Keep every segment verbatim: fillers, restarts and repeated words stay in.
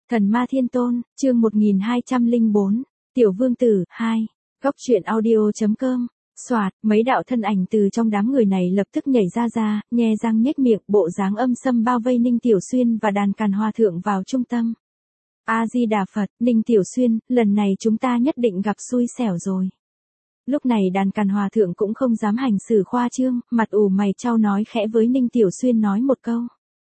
Thần Ma Thiên Tôn, chương một nghìn hai trăm lẻ bốn, Tiểu Vương Tử, hai, Góc truyện audio.com, soạt, mấy đạo thân ảnh từ trong đám người này lập tức nhảy ra ra, nhe răng nhếch miệng, bộ dáng âm sâm bao vây Ninh Tiểu Xuyên và đàn càn hòa thượng vào trung tâm. A-di-đà Phật, Ninh Tiểu Xuyên, lần này chúng ta nhất định gặp xui xẻo rồi. Lúc này đàn càn hòa thượng cũng không dám hành xử khoa trương, mặt ủ mày chau nói khẽ với Ninh Tiểu Xuyên nói một câu.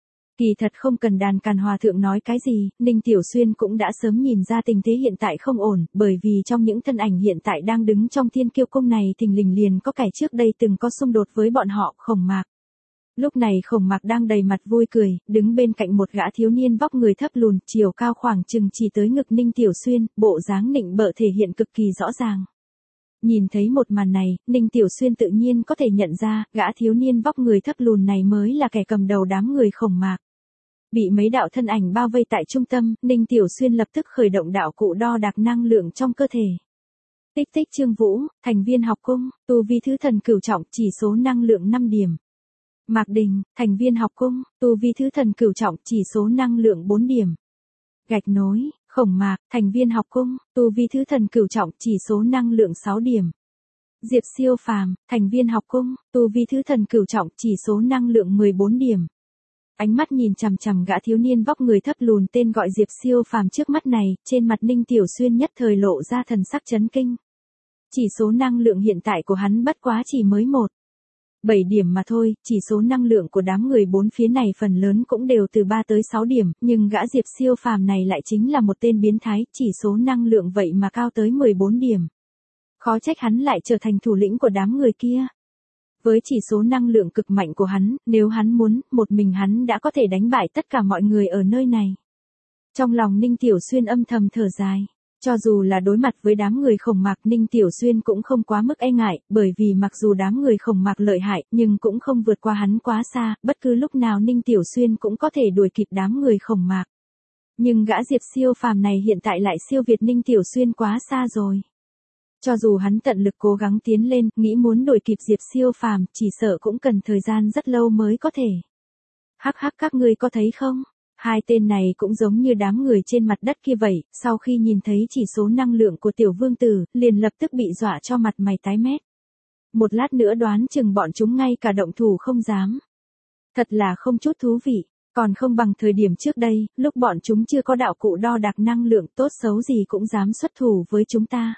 Kỳ thật không cần đàn càn hòa thượng nói cái gì, Ninh Tiểu Xuyên cũng đã sớm nhìn ra tình thế hiện tại không ổn, bởi vì trong những thân ảnh hiện tại đang đứng trong Thiên Kiêu Cung này thình lình liền có kẻ trước đây từng có xung đột với bọn họ, Khổng Mạc. Lúc này Khổng Mạc đang đầy mặt vui cười, đứng bên cạnh một gã thiếu niên vóc người thấp lùn, chiều cao khoảng chừng chỉ tới ngực Ninh Tiểu Xuyên, bộ dáng nịnh bợ thể hiện cực kỳ rõ ràng. Nhìn thấy một màn này, Ninh Tiểu Xuyên tự nhiên có thể nhận ra, gã thiếu niên vóc người thấp lùn này mới là kẻ cầm đầu đám người Khổng Mạc. Bị mấy đạo thân ảnh bao vây tại trung tâm, Ninh Tiểu Xuyên lập tức khởi động đạo cụ đo đạc năng lượng trong cơ thể. Tích tích Trương Vũ, thành viên học cung, tu vi thứ thần cửu trọng, chỉ số năng lượng năm điểm. Mạc Đình, thành viên học cung, tu vi thứ thần cửu trọng, chỉ số năng lượng bốn điểm. Gạch nối, Khổng Mạc, thành viên học cung, tu vi thứ thần cửu trọng, chỉ số năng lượng sáu điểm. Diệp Siêu Phàm, thành viên học cung, tu vi thứ thần cửu trọng, chỉ số năng lượng mười bốn điểm. Ánh mắt nhìn chằm chằm gã thiếu niên vóc người thấp lùn tên gọi Diệp Siêu Phàm trước mắt này, trên mặt Ninh Tiểu Xuyên nhất thời lộ ra thần sắc chấn kinh. Chỉ số năng lượng hiện tại của hắn bất quá chỉ mới một, bảy điểm mà thôi, chỉ số năng lượng của đám người bốn phía này phần lớn cũng đều từ ba tới sáu điểm, nhưng gã Diệp Siêu Phàm này lại chính là một tên biến thái, chỉ số năng lượng vậy mà cao tới mười bốn điểm. Khó trách hắn lại trở thành thủ lĩnh của đám người kia. Với chỉ số năng lượng cực mạnh của hắn, nếu hắn muốn, một mình hắn đã có thể đánh bại tất cả mọi người ở nơi này. Trong lòng Ninh Tiểu Xuyên âm thầm thở dài. Cho dù là đối mặt với đám người Khổng Mạc, Ninh Tiểu Xuyên cũng không quá mức e ngại, bởi vì mặc dù đám người Khổng Mạc lợi hại, nhưng cũng không vượt qua hắn quá xa, bất cứ lúc nào Ninh Tiểu Xuyên cũng có thể đuổi kịp đám người Khổng Mạc. Nhưng gã Diệp Siêu Phàm này hiện tại lại siêu việt Ninh Tiểu Xuyên quá xa rồi. Cho dù hắn tận lực cố gắng tiến lên, nghĩ muốn đuổi kịp Diệp Siêu Phàm, chỉ sợ cũng cần thời gian rất lâu mới có thể. Hắc hắc, các ngươi có thấy không? Hai tên này cũng giống như đám người trên mặt đất kia vậy, sau khi nhìn thấy chỉ số năng lượng của Tiểu Vương Tử, liền lập tức bị dọa cho mặt mày tái mét. Một lát nữa đoán chừng bọn chúng ngay cả động thủ không dám. Thật là không chút thú vị, còn không bằng thời điểm trước đây, lúc bọn chúng chưa có đạo cụ đo đạc năng lượng, tốt xấu gì cũng dám xuất thủ với chúng ta.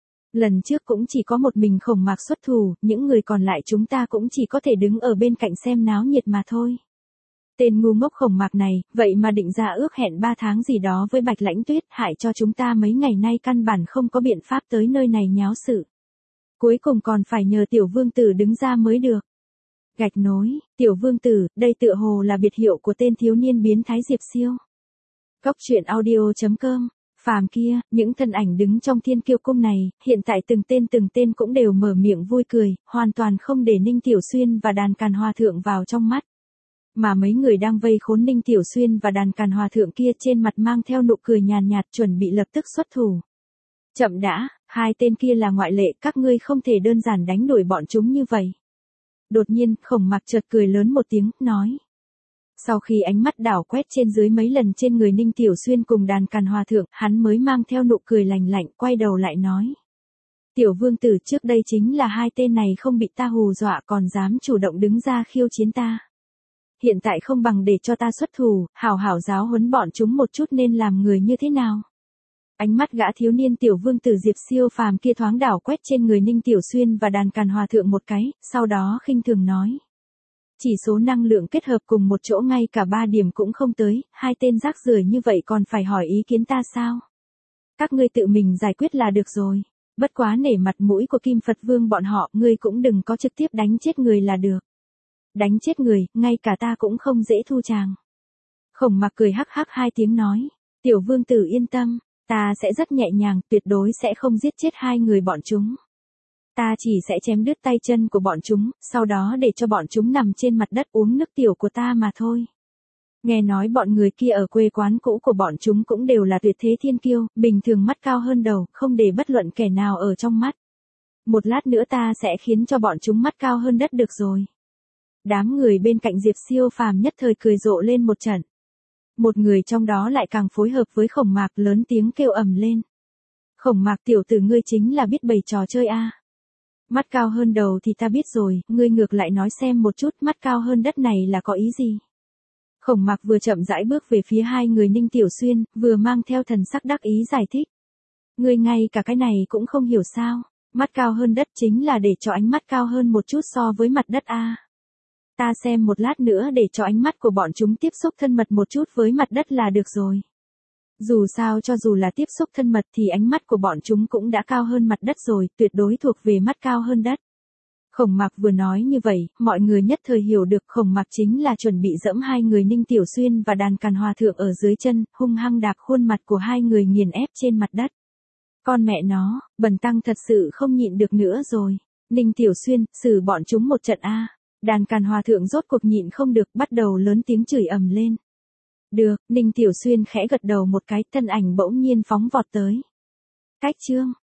Lần trước cũng chỉ có một mình Khổng Mạc xuất thủ, những người còn lại chúng ta cũng chỉ có thể đứng ở bên cạnh xem náo nhiệt mà thôi. Tên ngu ngốc Khổng Mạc này, vậy mà định ra ước hẹn ba tháng gì đó với Bạch Lãnh Tuyết, hại cho chúng ta mấy ngày nay căn bản không có biện pháp tới nơi này nháo sự. Cuối cùng còn phải nhờ Tiểu Vương Tử đứng ra mới được. Gạch nối, Tiểu Vương Tử, đây tựa hồ là biệt hiệu của tên thiếu niên biến thái Diệp Siêu. Góc truyện audio.com. Phàm kia, những thân ảnh đứng trong Thiên Kiêu Cung này, hiện tại từng tên từng tên cũng đều mở miệng vui cười, hoàn toàn không để Ninh Tiểu Xuyên và đàn càn hòa thượng vào trong mắt. Mà mấy người đang vây khốn Ninh Tiểu Xuyên và đàn càn hòa thượng kia trên mặt mang theo nụ cười nhàn nhạt, chuẩn bị lập tức xuất thủ. Chậm đã, hai tên kia là ngoại lệ, các ngươi không thể đơn giản đánh đuổi bọn chúng như vậy. Đột nhiên, Khổng Mạc chợt cười lớn một tiếng, nói. Sau khi ánh mắt đảo quét trên dưới mấy lần trên người Ninh Tiểu Xuyên cùng đàn càn hòa thượng, hắn mới mang theo nụ cười lành lạnh, quay đầu lại nói. Tiểu Vương Tử, trước đây chính là hai tên này không bị ta hù dọa còn dám chủ động đứng ra khiêu chiến ta. Hiện tại không bằng để cho ta xuất thủ, hảo hảo giáo huấn bọn chúng một chút nên làm người như thế nào. Ánh mắt gã thiếu niên Tiểu Vương Tử Diệp Siêu Phàm kia thoáng đảo quét trên người Ninh Tiểu Xuyên và đàn càn hòa thượng một cái, sau đó khinh thường nói. Chỉ số năng lượng kết hợp cùng một chỗ ngay cả ba điểm cũng không tới, hai tên rác rưởi như vậy còn phải hỏi ý kiến ta sao? Các ngươi tự mình giải quyết là được rồi. Bất quá nể mặt mũi của Kim Phật Vương bọn họ, ngươi cũng đừng có trực tiếp đánh chết người là được. Đánh chết người, ngay cả ta cũng không dễ thu chàng. Khổng Mạc cười hắc hắc hai tiếng nói. Tiểu Vương Tử yên tâm, ta sẽ rất nhẹ nhàng, tuyệt đối sẽ không giết chết hai người bọn chúng. Ta chỉ sẽ chém đứt tay chân của bọn chúng, sau đó để cho bọn chúng nằm trên mặt đất uống nước tiểu của ta mà thôi. Nghe nói bọn người kia ở quê quán cũ của bọn chúng cũng đều là tuyệt thế thiên kiêu, bình thường mắt cao hơn đầu, không để bất luận kẻ nào ở trong mắt. Một lát nữa ta sẽ khiến cho bọn chúng mắt cao hơn đất được rồi. Đám người bên cạnh Diệp Siêu Phàm nhất thời cười rộ lên một trận. Một người trong đó lại càng phối hợp với Khổng Mạc lớn tiếng kêu ầm lên. Khổng Mạc tiểu tử ngươi chính là biết bày trò chơi a. Mắt cao hơn đầu thì ta biết rồi, ngươi ngược lại nói xem một chút mắt cao hơn đất này là có ý gì. Khổng Mạc vừa chậm rãi bước về phía hai người Ninh Tiểu Xuyên, vừa mang theo thần sắc đắc ý giải thích. Ngươi ngay cả cái này cũng không hiểu sao, mắt cao hơn đất chính là để cho ánh mắt cao hơn một chút so với mặt đất a. Ta xem một lát nữa để cho ánh mắt của bọn chúng tiếp xúc thân mật một chút với mặt đất là được rồi. Dù sao cho dù là tiếp xúc thân mật thì ánh mắt của bọn chúng cũng đã cao hơn mặt đất rồi, tuyệt đối thuộc về mắt cao hơn đất. Khổng Mạc vừa nói như vậy, mọi người nhất thời hiểu được Khổng Mạc chính là chuẩn bị dẫm hai người Ninh Tiểu Xuyên và Đàn Càn Hòa Thượng ở dưới chân, hung hăng đạp khuôn mặt của hai người nghiền ép trên mặt đất. Con mẹ nó, bần tăng thật sự không nhịn được nữa rồi. Ninh Tiểu Xuyên, xử bọn chúng một trận a. Đàn Càn Hòa Thượng rốt cuộc nhịn không được, bắt đầu lớn tiếng chửi ầm lên. Được, Ninh Tiểu Xuyên khẽ gật đầu một cái, thân ảnh bỗng nhiên phóng vọt tới. Cách chương